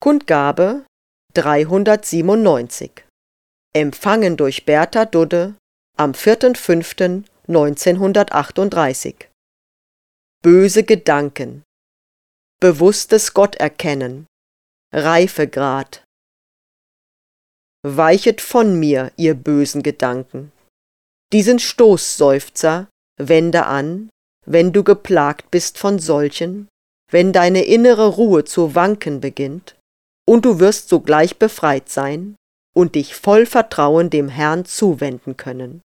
Kundgabe 397. Empfangen durch Bertha Dudde am 4.5.1938. Böse Gedanken. Bewusstes Gotterkennen. Reifegrad. Weichet von mir, ihr bösen Gedanken. Diesen Stoßseufzer wende an, wenn du geplagt bist von solchen, wenn deine innere Ruhe zu wanken beginnt, und du wirst sogleich befreit sein und dich voll Vertrauen dem Herrn zuwenden können.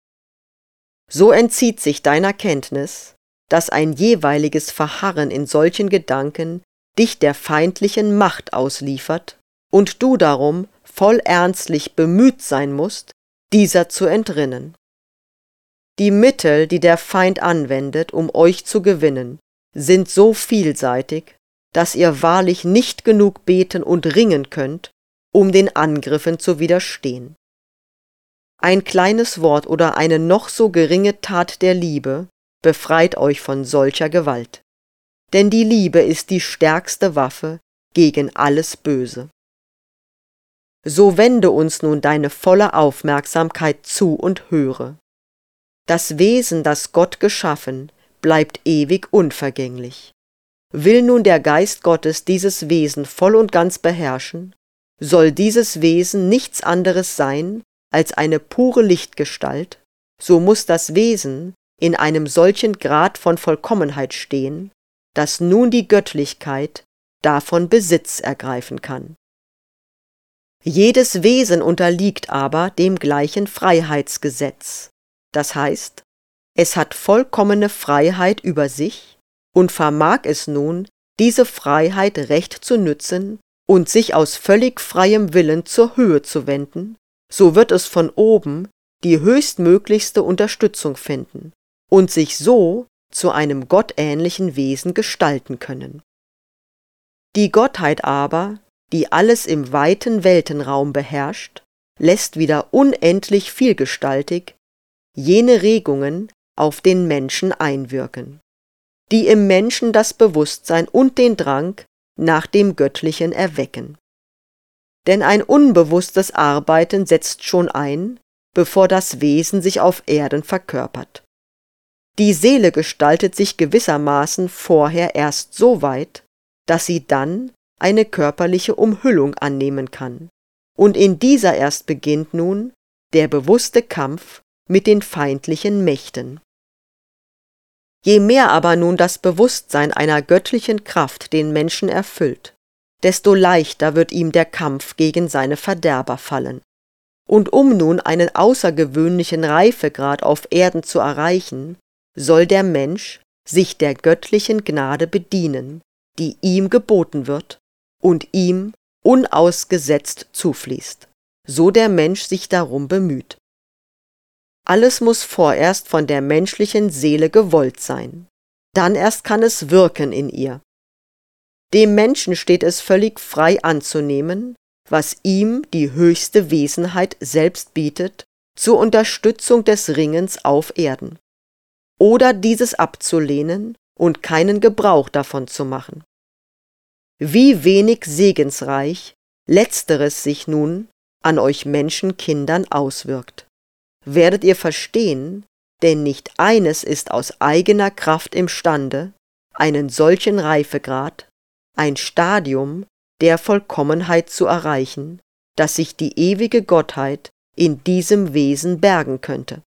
So entzieht sich deiner Kenntnis, dass ein jeweiliges Verharren in solchen Gedanken dich der feindlichen Macht ausliefert und du darum voll ernstlich bemüht sein musst, dieser zu entrinnen. Die Mittel, die der Feind anwendet, um euch zu gewinnen, sind so vielseitig, dass ihr wahrlich nicht genug beten und ringen könnt, um den Angriffen zu widerstehen. Ein kleines Wort oder eine noch so geringe Tat der Liebe befreit euch von solcher Gewalt. Denn die Liebe ist die stärkste Waffe gegen alles Böse. So wende uns nun deine volle Aufmerksamkeit zu und höre. Das Wesen, das Gott geschaffen, bleibt ewig unvergänglich. Will nun der Geist Gottes dieses Wesen voll und ganz beherrschen, soll dieses Wesen nichts anderes sein als eine pure Lichtgestalt, so muß das Wesen in einem solchen Grad von Vollkommenheit stehen, dass nun die Göttlichkeit davon Besitz ergreifen kann. Jedes Wesen unterliegt aber dem gleichen Freiheitsgesetz, das heißt, es hat vollkommene Freiheit über sich und vermag es nun, diese Freiheit recht zu nützen und sich aus völlig freiem Willen zur Höhe zu wenden, so wird es von oben die höchstmöglichste Unterstützung finden und sich so zu einem gottähnlichen Wesen gestalten können. Die Gottheit aber, die alles im weiten Weltenraum beherrscht, lässt wieder unendlich vielgestaltig jene Regungen auf den Menschen einwirken, die im Menschen das Bewusstsein und den Drang nach dem Göttlichen erwecken. Denn ein unbewusstes Arbeiten setzt schon ein, bevor das Wesen sich auf Erden verkörpert. Die Seele gestaltet sich gewissermaßen vorher erst so weit, dass sie dann eine körperliche Umhüllung annehmen kann, und in dieser erst beginnt nun der bewusste Kampf mit den feindlichen Mächten. Je mehr aber nun das Bewusstsein einer göttlichen Kraft den Menschen erfüllt, desto leichter wird ihm der Kampf gegen seine Verderber fallen. Und um nun einen außergewöhnlichen Reifegrad auf Erden zu erreichen, soll der Mensch sich der göttlichen Gnade bedienen, die ihm geboten wird und ihm unausgesetzt zufließt, so der Mensch sich darum bemüht. Alles muss vorerst von der menschlichen Seele gewollt sein, dann erst kann es wirken in ihr. Dem Menschen steht es völlig frei anzunehmen, was ihm die höchste Wesenheit selbst bietet, zur Unterstützung des Ringens auf Erden, oder dieses abzulehnen und keinen Gebrauch davon zu machen. Wie wenig segensreich Letzteres sich nun an euch Menschenkindern auswirkt, werdet ihr verstehen, denn nicht eines ist aus eigener Kraft imstande, einen solchen Reifegrad, ein Stadium der Vollkommenheit zu erreichen, dass sich die ewige Gottheit in diesem Wesen bergen könnte.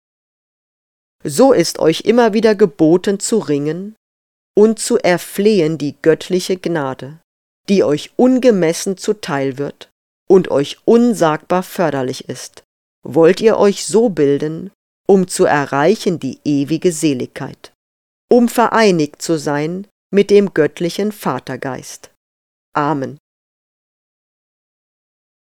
So ist euch immer wieder geboten zu ringen und zu erflehen die göttliche Gnade, die euch ungemessen zuteil wird und euch unsagbar förderlich ist. Wollt ihr euch so bilden, um zu erreichen die ewige Seligkeit, um vereinigt zu sein mit dem göttlichen Vatergeist. Amen.